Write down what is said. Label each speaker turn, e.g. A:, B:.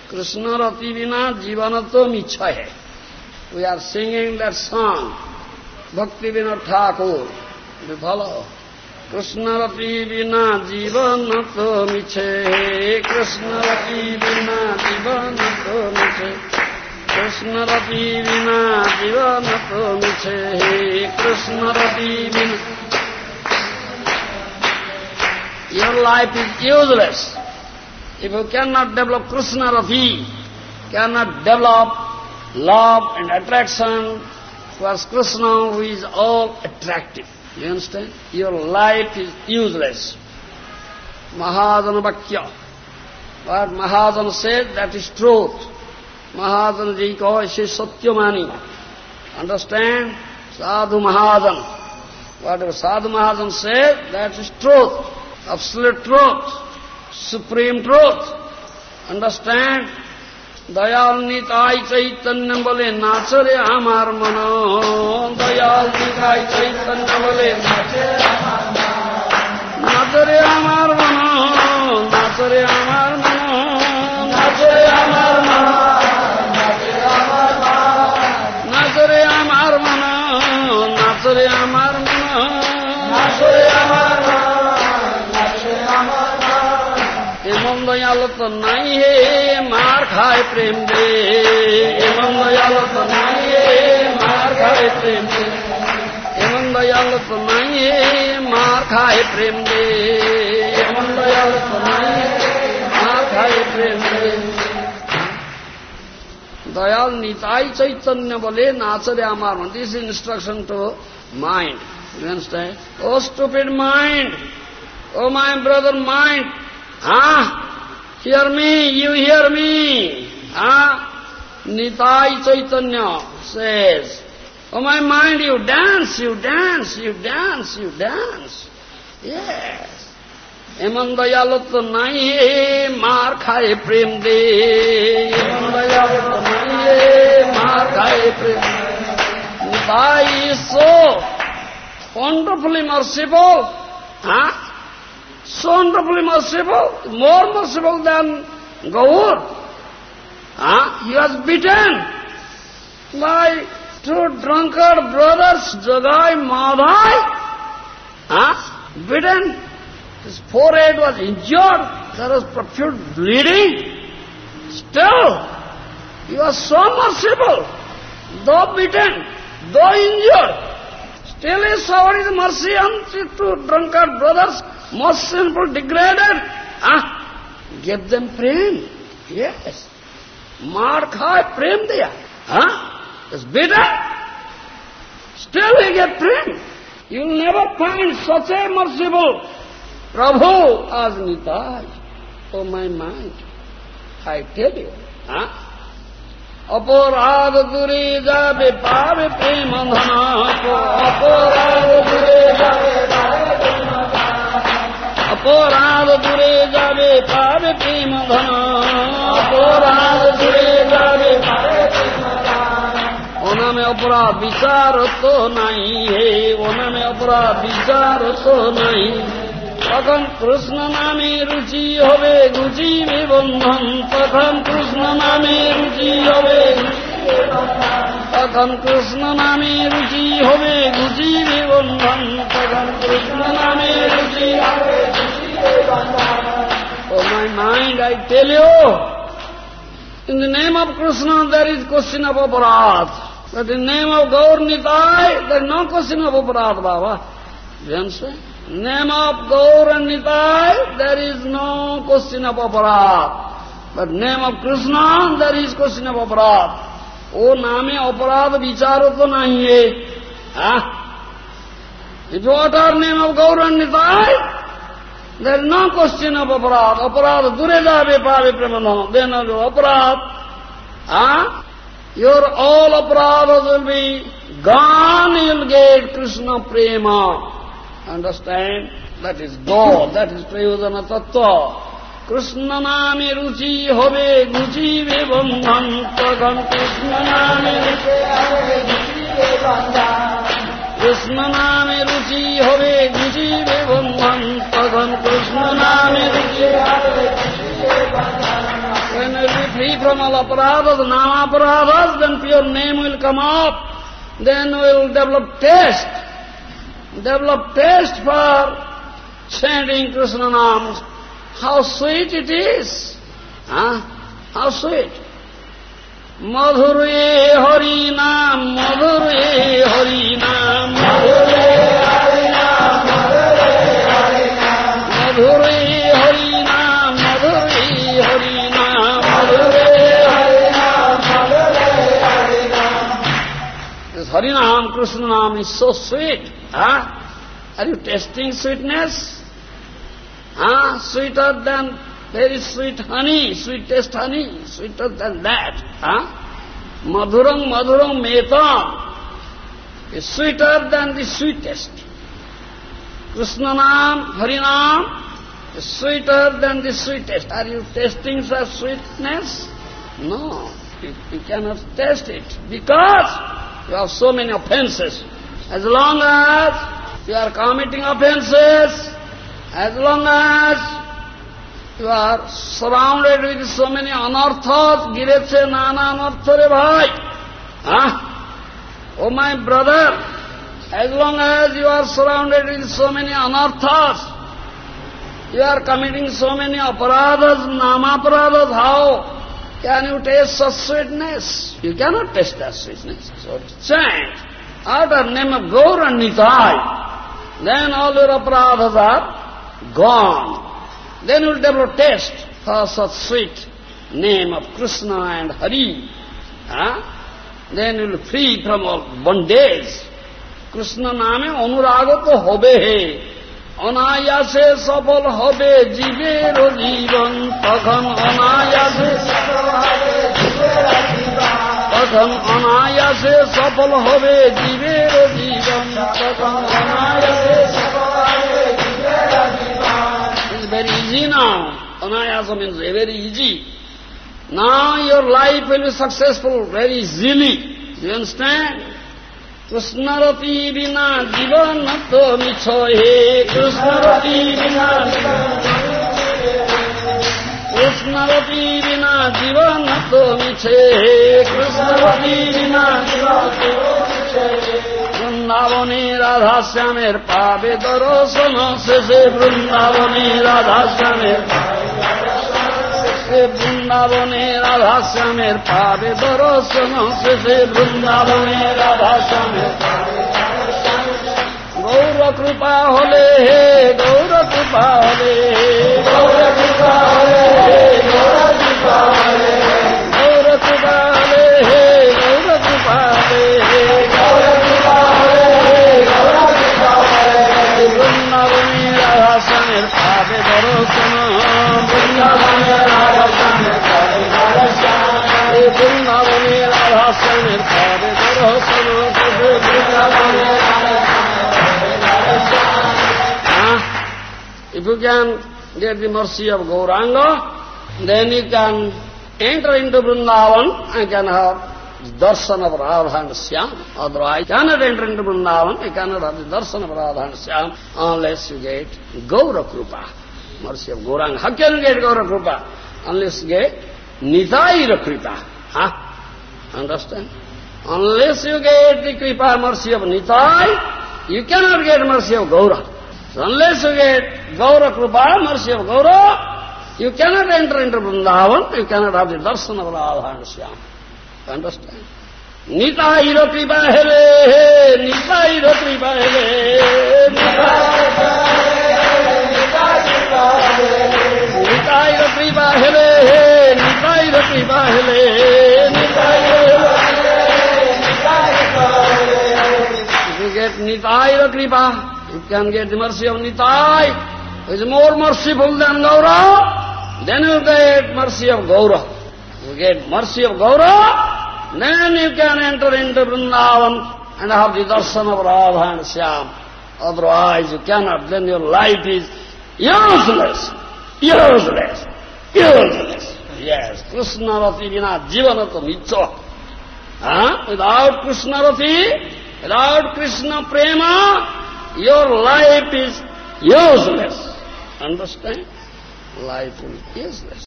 A: Krishna Rati Vina Jivanato Michha Hai. We are singing that song, Bhakti Vinod Thakur. Do you follow? Krishna Rati Vina Jivanato Michha. Krishna Rati Vina Jivanato Michha. Krishna Rati Vina Jivanato Michha. Krishna Rati Vina. Your life is useless. If you cannot develop Krishna Rati, cannot develop love and attraction towards Krishna, who is all attractive. You understand? Your life is useless. Mahajana Vakya. What Mahajana said, that is truth. Mahajana ji ko ise Satyamani. Understand? Sadhu Mahajana. Whatever Sadhu Mahajana said, that is truth. Absolute truth. Supreme truth. Understand? Dayal Nitai चैतन्य बोले नाच रे हमार मनो दयाल निताई चैतन्य बोले नाच रे हमार मनो नाच रे हमार मनो नाच रे हमार मनो नाच रे हमार मनो नाच रे हमार मनो नाच रे हमार मनो एमन दयाल तो नहीं है मार खाए प्रेम दे एमन दयाल तो नहीं है मार खाए प्रेम दे एमन दयाल तो नहीं है मार खाए प्रेम दे एमन दयाल तो नहीं है मार खाए प्रेम दे दयाल निताई चैतन्य बोले नाच रे अमार मन. This is instruction to mind. You understand? Oh stupid mind, oh my brother mind. Hear me, you hear me. Nitai Chaitanya says, oh my mind, you dance, you dance, you dance, you dance. Yes. Eman dayalat to nahi hai, maar khaye prem de. Eman dayalat to nahi hai, maar khaye prem de. Nitai is so wonderfully merciful. So wonderfully merciful, more merciful than Gaur. He was beaten by two drunkard brothers, Jagai, Madhai. Beaten. His forehead was injured. There was profuse bleeding. Still, he was so merciful. Though beaten, though injured, still he showed his mercy on two drunkard brothers, most sinful, degraded. Give them prem. Yes. Maar khai prem diya. It's bitter. Still he gave prem. You'll never find such a merciful Prabhu as Nitai. Oh my mind, I tell you. Aparad dure jabe paave prem andhana. Aparad dure jabe paave prem andhana. Aparad dure jabe paave prem andhana. Aparad dure jabe paave prem andhana. Ona mein aparad vichar to nahi hai. Ona mein aparad vichar to nahi. তখন কৃষ্ণ নামে রুচি হবে গুজিবে বন্ধন তখন কৃষ্ণ নামে রুচি হবে তখন কৃষ্ণ নামে রুচি হবে গুজিবে বন্ধন তখন কৃষ্ণ নামে রুচি হবে গুজিবে বন্ধন. Oh my mind, I tell you, in the name of Krishna there is question of aparadh, but in the name of Gaur Nitai there is no question of aparadh, Baba. You understand? Name of Gaur and Nitai, there is no question of aparadh. But name of Krishna, there is question of aparadh. Oh, name aparadh vicharo to nahi hai. If you utter name of Gaur and Nitai, there is no question of aparadh. Aparadh dure jabe paave premanam. Then your aparadh, your all aparadhas will be gone, you will get Krishna prema. Understand? That is God, that is Prayodhana Tattva. Krishna name ruchi hobe gujibe bandhan. Tadhan Krishna name ruchi hobe gujibe bandhan. Krishna name ruchi hobe gujibe bandhan. Tadhan Krishna name ruchi hobe gujibe bandhan. When you will be free from all aparadhas, nama aparadhas, then pure name will come up. Then we will develop taste. Develop taste for chanting Krishna names. How sweet it is! How sweet! Madhure Hari Naam, Madhure Hari Naam, Madhure Hari Naam, Madhure Hari Naam, Madhure Hari Naam, Madhure Hari Naam, Madhure Hari Naam. This Hari Naam, Krishna Naam is so sweet. Are you tasting sweetness? Sweeter than very sweet honey, sweetest honey, sweeter than that. Madhurang madhurang metam is sweeter than the sweetest. Krishna Naam, Hari Naam is sweeter than the sweetest. Are you tasting such sweetness? No, you cannot taste it because you have so many offenses. As long as you are committing offenses, as long as you are surrounded with so many anarthas, gireche nana anartha re bhai. Oh my brother, as long as you are surrounded with so many anarthas, you are committing so many aparadhas, nama aparadhas, how can you taste such sweetness? You cannot taste that sweetness. So chant, utter name of Gaur and Nitai, then all your aparadhas are gone. Then you will develop taste for such sweet name of Krishna and Hari. Then you will free from all bondage. Krishna name anuraga to hobe he. Anayase safal hobe jiver jivan. Takhan anayase safal hobe jiver jivan. Takhan anayase safal hobe jiver jivan. Takhan anayase safal hobe jiver jivan. It's very easy now. Anayasa means very easy. Now your life will be successful very easily. Do you understand? Krishna rati bina jivan to micho he. Krishna rati bina Krishna rati bina jivan to miche he. Krishna rati bina jivan to miche he. Vrindavane Radha Syamer pabe darasana se Vrindavane Radha Syamer Vrindavane Radha Syamer pabe darasana se Vrindavane Radha Syamer Gaura Kripa hole he, Gaura Kripa hole he, Gaura Kripa hole he, Gaura Kripa hole he, Gaura Kripa hole he, Gaura Kripa hole he, Gaura Kripa hole he, Gaura Kripa hole he. Vrindavane Radha Syamer pabe darasana, Vrindavane Radha Syamer pabe darasana, Vrindavane Radha Syamer pabe darasana, Vrindavane Radha If you can get the mercy of Gauranga, then you can enter into Vrindavan and can have the darshan of Radha and Shyam. Otherwise, you cannot enter into Vrindavan, you cannot have the darshan of Radha and Shyam unless you get Gaura Krupa, mercy of Gauranga. How can you get Gaura Krupa? Unless you get Nitaira Krupa. Understand? Unless you get the Kripa, mercy of Nitai, you cannot get mercy of Gaura. So unless you get Gaura Krupa, mercy of Gaura, you cannot enter into Vrindavan, you cannot have the darshan of Radha and Shyam. You understand? Nitaira Kripa hele, Nitaira Kripa hele, Nitaira Kripa hele, Nitaira Kripa hele, Nitaira If you get Nitaira Kripa, you can get the mercy of Nitai, who is more merciful than Gaura, then you get mercy of Gaura. You get mercy of Gaura, then you can enter into Vrindavan and have the darshan of Radha and Shyam. Otherwise you cannot, then your life is useless, useless, useless. Yes, Krishna Rati vina jivanato micho. Without Krishna Rati, without Krishna Prema, your life is useless. Understand? Life is useless.